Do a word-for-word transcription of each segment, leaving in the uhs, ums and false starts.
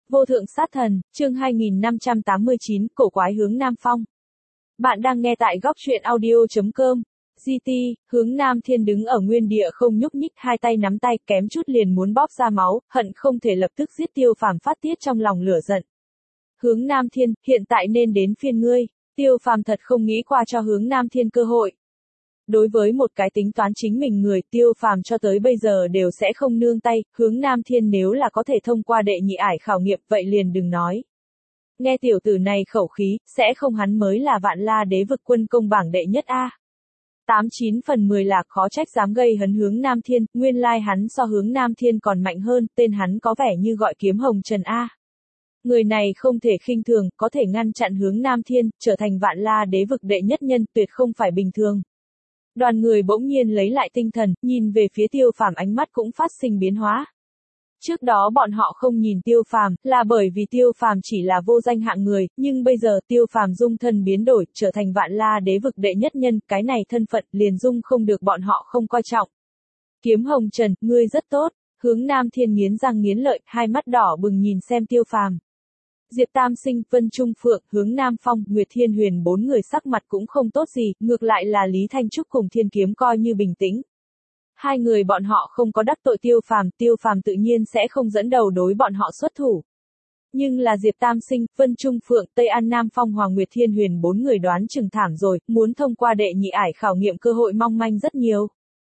Vô thượng sát thần, chương hai nghìn năm trăm tám mươi chín, cổ quái hướng Nam Phong. Bạn đang nghe tại góc truyện audio chấm com. giê tê, hướng Nam Thiên đứng ở nguyên địa không nhúc nhích, hai tay nắm tay, kém chút liền muốn bóp ra máu, hận không thể lập tức giết Tiêu Phàm phát tiết trong lòng lửa giận. Hướng Nam Thiên, hiện tại nên đến phiên ngươi. Tiêu Phàm thật không nghĩ qua cho hướng Nam Thiên cơ hội. Đối với một cái tính toán chính mình người, Tiêu Phàm cho tới bây giờ đều sẽ không nương tay, hướng Nam Thiên nếu là có thể thông qua đệ nhị ải khảo nghiệm, vậy liền đừng nói. Nghe tiểu tử này khẩu khí, sẽ không hắn mới là Vạn La Đế vực quân công bảng đệ nhất a. Tám chín phần mười là khó trách dám gây hấn hướng Nam Thiên, nguyên lai hắn so hướng Nam Thiên còn mạnh hơn, tên hắn có vẻ như gọi Kiếm Hồng Trần a. Người này không thể khinh thường, có thể ngăn chặn hướng Nam Thiên, trở thành Vạn La Đế vực đệ nhất nhân, tuyệt không phải bình thường. Đoàn người bỗng nhiên lấy lại tinh thần, nhìn về phía Tiêu Phàm, ánh mắt cũng phát sinh biến hóa. Trước đó bọn họ không nhìn Tiêu Phàm, là bởi vì Tiêu Phàm chỉ là vô danh hạng người, nhưng bây giờ Tiêu Phàm dung thân biến đổi, trở thành Vạn La Đế vực đệ nhất nhân, cái này thân phận liền dung không được bọn họ không coi trọng. Kiếm Hồng Trần, ngươi rất tốt. Hướng Nam Thiên nghiến răng nghiến lợi, hai mắt đỏ bừng nhìn xem Tiêu Phàm. Diệp Tam Sinh, Vân Trung Phượng, hướng Nam Phong, Nguyệt Thiên Huyền bốn người sắc mặt cũng không tốt gì, ngược lại là Lý Thanh Trúc cùng Thiên Kiếm coi như bình tĩnh. Hai người bọn họ không có đắc tội Tiêu Phàm, Tiêu Phàm tự nhiên sẽ không dẫn đầu đối bọn họ xuất thủ. Nhưng là Diệp Tam Sinh, Vân Trung Phượng, Tây An Nam Phong, Hoàng Nguyệt Thiên Huyền bốn người đoán chừng thảm rồi, muốn thông qua đệ nhị ải khảo nghiệm cơ hội mong manh rất nhiều.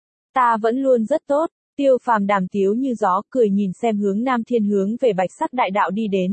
Ta vẫn luôn rất tốt. Tiêu Phàm đàm tiếu như gió, cười nhìn xem hướng Nam Thiên hướng về Bạch Sắc Đại Đạo đi đến.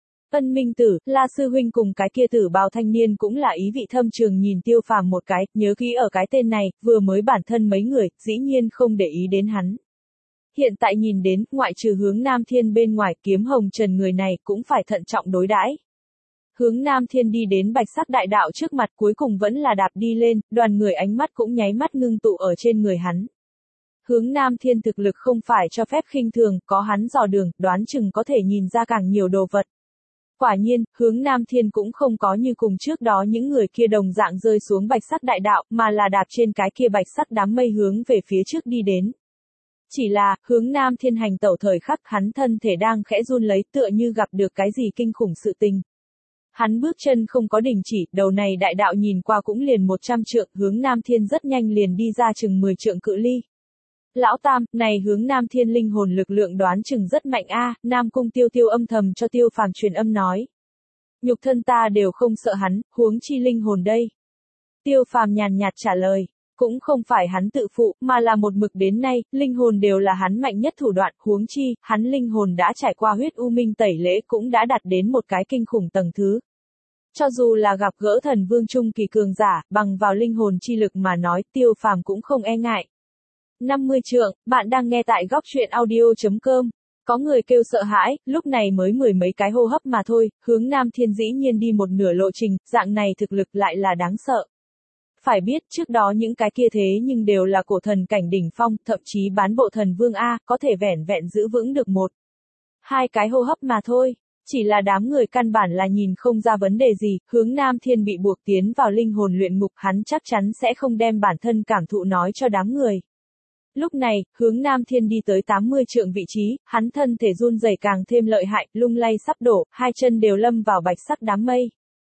Ân Minh Tử, La sư huynh cùng cái kia tử bào thanh niên cũng là ý vị thâm trường nhìn Tiêu Phàm một cái, nhớ kỹ ở cái tên này, vừa mới bản thân mấy người, dĩ nhiên không để ý đến hắn. Hiện tại nhìn đến, ngoại trừ hướng Nam Thiên bên ngoài, Kiếm Hồng Trần người này cũng phải thận trọng đối đãi. Hướng Nam Thiên đi đến Bạch Sắc Đại Đạo trước mặt, cuối cùng vẫn là đạp đi lên, đoàn người ánh mắt cũng nháy mắt ngưng tụ ở trên người hắn. Hướng Nam Thiên thực lực không phải cho phép khinh thường, có hắn dò đường, đoán chừng có thể nhìn ra càng nhiều đồ vật. Quả nhiên, hướng Nam Thiên cũng không có như cùng trước đó những người kia đồng dạng rơi xuống Bạch Sắc Đại Đạo, mà là đạp trên cái kia bạch sắc đám mây hướng về phía trước đi đến. Chỉ là, hướng Nam Thiên hành tẩu thời khắc, hắn thân thể đang khẽ run lấy, tựa như gặp được cái gì kinh khủng sự tình. Hắn bước chân không có đình chỉ, đầu này đại đạo nhìn qua cũng liền một trăm trượng, hướng Nam Thiên rất nhanh liền đi ra chừng mười trượng cự ly. Lão Tam, này hướng Nam Thiên linh hồn lực lượng đoán chừng rất mạnh a. Nam Cung Tiêu Tiêu âm thầm cho Tiêu Phàm truyền âm nói. Nhục thân ta đều không sợ hắn, huống chi linh hồn đây. Tiêu Phàm nhàn nhạt trả lời, cũng không phải hắn tự phụ, mà là một mực đến nay, linh hồn đều là hắn mạnh nhất thủ đoạn, huống chi, hắn linh hồn đã trải qua huyết u minh tẩy lễ cũng đã đạt đến một cái kinh khủng tầng thứ. Cho dù là gặp gỡ thần vương trung kỳ cường giả, bằng vào linh hồn chi lực mà nói, Tiêu Phàm cũng không e ngại. năm mươi trượng, bạn đang nghe tại góc truyện audio chấm com. Có người kêu sợ hãi, lúc này mới mười mấy cái hô hấp mà thôi, hướng Nam Thiên dĩ nhiên đi một nửa lộ trình, dạng này thực lực lại là đáng sợ. Phải biết, trước đó những cái kia thế nhưng đều là cổ thần cảnh đỉnh phong, thậm chí bán bộ thần vương A, có thể vẻn vẹn giữ vững được một. Hai cái hô hấp mà thôi. Chỉ là đám người căn bản là nhìn không ra vấn đề gì, hướng Nam Thiên bị buộc tiến vào linh hồn luyện ngục, hắn chắc chắn sẽ không đem bản thân cảm thụ nói cho đám người. Lúc này, hướng Nam Thiên đi tới tám mươi trượng vị trí, hắn thân thể run rẩy càng thêm lợi hại, lung lay sắp đổ, hai chân đều lâm vào bạch sắc đám mây.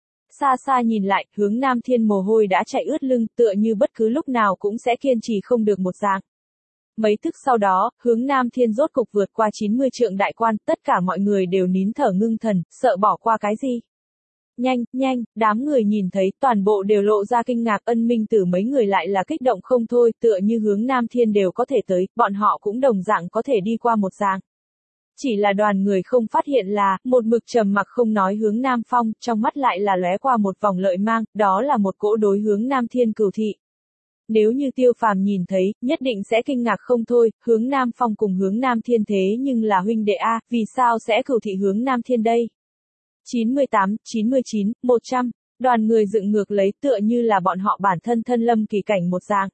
Xa xa nhìn lại, hướng Nam Thiên mồ hôi đã chảy ướt lưng, tựa như bất cứ lúc nào cũng sẽ kiên trì không được một dạng. Mấy thức sau đó, hướng Nam Thiên rốt cục vượt qua chín mươi trượng đại quan, tất cả mọi người đều nín thở ngưng thần, sợ bỏ qua cái gì. Nhanh, nhanh, đám người nhìn thấy, toàn bộ đều lộ ra kinh ngạc. Ân Minh Tử mấy người lại là kích động không thôi, tựa như hướng Nam Thiên đều có thể tới, bọn họ cũng đồng dạng có thể đi qua một dạng. Chỉ là đoàn người không phát hiện là, một mực trầm mặc không nói hướng Nam Phong, trong mắt lại là lóe qua một vòng lợi mang, đó là một cỗ đối hướng Nam Thiên cừu thị. Nếu như Tiêu Phàm nhìn thấy, nhất định sẽ kinh ngạc không thôi, hướng Nam Phong cùng hướng Nam Thiên thế nhưng là huynh đệ A, vì sao sẽ cừu thị hướng Nam Thiên đây? chín mươi tám, chín mươi chín, một trăm, đoàn người dựng ngược lấy tựa như là bọn họ bản thân thân lâm kỳ cảnh một dạng.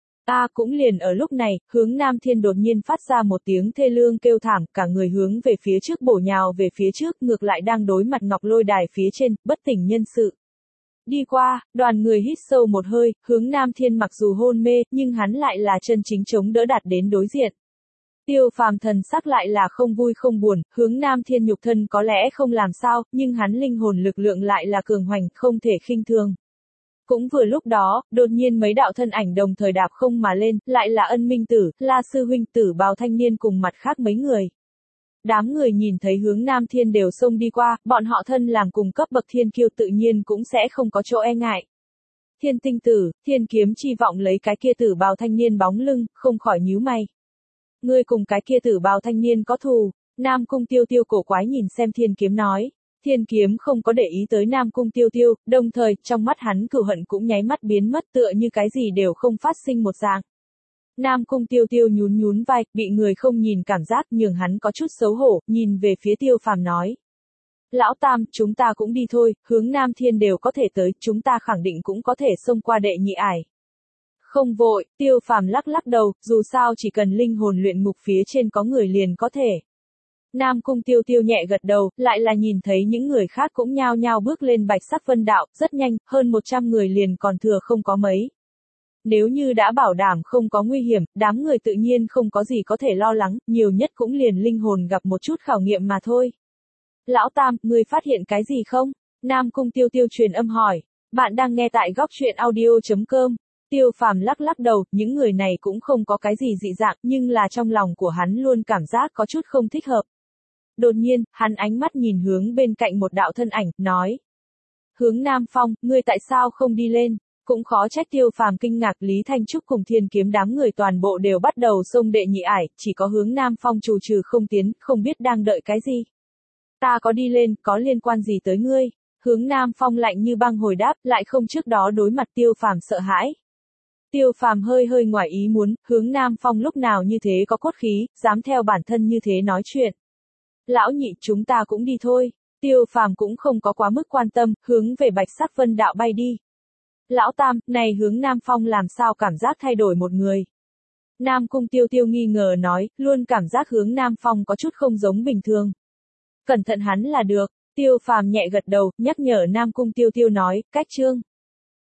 A cũng liền ở lúc này, hướng Nam Thiên đột nhiên phát ra một tiếng thê lương kêu thảm, cả người hướng về phía trước bổ nhào về phía trước, ngược lại đang đối mặt ngọc lôi đài phía trên, bất tỉnh nhân sự. Đi qua, đoàn người hít sâu một hơi, hướng Nam Thiên mặc dù hôn mê, nhưng hắn lại là chân chính chống đỡ đạt đến đối diện. Tiêu Phàm thần sắc lại là không vui không buồn, hướng Nam Thiên nhục thân có lẽ không làm sao, nhưng hắn linh hồn lực lượng lại là cường hoành, không thể khinh thường. Cũng vừa lúc đó, đột nhiên mấy đạo thân ảnh đồng thời đạp không mà lên, lại là Ân Minh Tử, La Sư Huynh Tử Bào thanh niên cùng mặt khác mấy người. Đám người nhìn thấy hướng Nam Thiên đều xông đi qua, bọn họ thân làm cùng cấp bậc thiên kiêu tự nhiên cũng sẽ không có chỗ e ngại. Thiên Tinh Tử, Thiên Kiếm Chi vọng lấy cái kia Tử Bào thanh niên bóng lưng, không khỏi nhíu mày. Ngươi cùng cái kia Tử Bào thanh niên có thù? Nam Cung Tiêu Tiêu cổ quái nhìn xem Thiên Kiếm nói. Thiên Kiếm không có để ý tới Nam Cung Tiêu Tiêu, đồng thời, trong mắt hắn cửu hận cũng nháy mắt biến mất tựa như cái gì đều không phát sinh một dạng. Nam Cung Tiêu Tiêu nhún nhún vai, bị người không nhìn cảm giác nhường hắn có chút xấu hổ, nhìn về phía Tiêu Phàm nói. Lão Tam, chúng ta cũng đi thôi, hướng Nam Thiên đều có thể tới, chúng ta khẳng định cũng có thể xông qua đệ nhị ải. Không vội, Tiêu Phàm lắc lắc đầu, dù sao chỉ cần linh hồn luyện ngục phía trên có người liền có thể. Nam Cung Tiêu Tiêu nhẹ gật đầu, lại là nhìn thấy những người khác cũng nhao nhao bước lên bạch sắc vân đạo, rất nhanh, hơn một trăm người liền còn thừa không có mấy. Nếu như đã bảo đảm không có nguy hiểm, đám người tự nhiên không có gì có thể lo lắng, nhiều nhất cũng liền linh hồn gặp một chút khảo nghiệm mà thôi. Lão Tam, người phát hiện cái gì không? Nam Cung Tiêu Tiêu truyền âm hỏi. Bạn đang nghe tại góc truyện audio chấm com. Tiêu Phàm lắc lắc đầu, những người này cũng không có cái gì dị dạng, nhưng là trong lòng của hắn luôn cảm giác có chút không thích hợp. Đột nhiên, hắn ánh mắt nhìn hướng bên cạnh một đạo thân ảnh, nói. Hướng Nam Phong, ngươi tại sao không đi lên? Cũng khó trách Tiêu Phàm kinh ngạc, Lý Thanh Trúc cùng Thiên Kiếm đám người toàn bộ đều bắt đầu xông đệ nhị ải, chỉ có hướng Nam Phong trù trừ không tiến, không biết đang đợi cái gì. Ta có đi lên, có liên quan gì tới ngươi? Hướng Nam Phong lạnh như băng hồi đáp, lại không trước đó đối mặt Tiêu Phàm sợ hãi. Tiêu Phàm hơi hơi ngoài ý muốn, hướng Nam Phong lúc nào như thế có cốt khí, dám theo bản thân như thế nói chuyện. Lão nhị, chúng ta cũng đi thôi. Tiêu Phàm cũng không có quá mức quan tâm, hướng về bạch sắc vân đạo bay đi. Lão Tam, này hướng Nam Phong làm sao cảm giác thay đổi một người? Nam Cung Tiêu Tiêu nghi ngờ nói, luôn cảm giác hướng Nam Phong có chút không giống bình thường. Cẩn thận hắn là được. Tiêu Phàm nhẹ gật đầu, nhắc nhở Nam Cung Tiêu Tiêu nói, cách chương.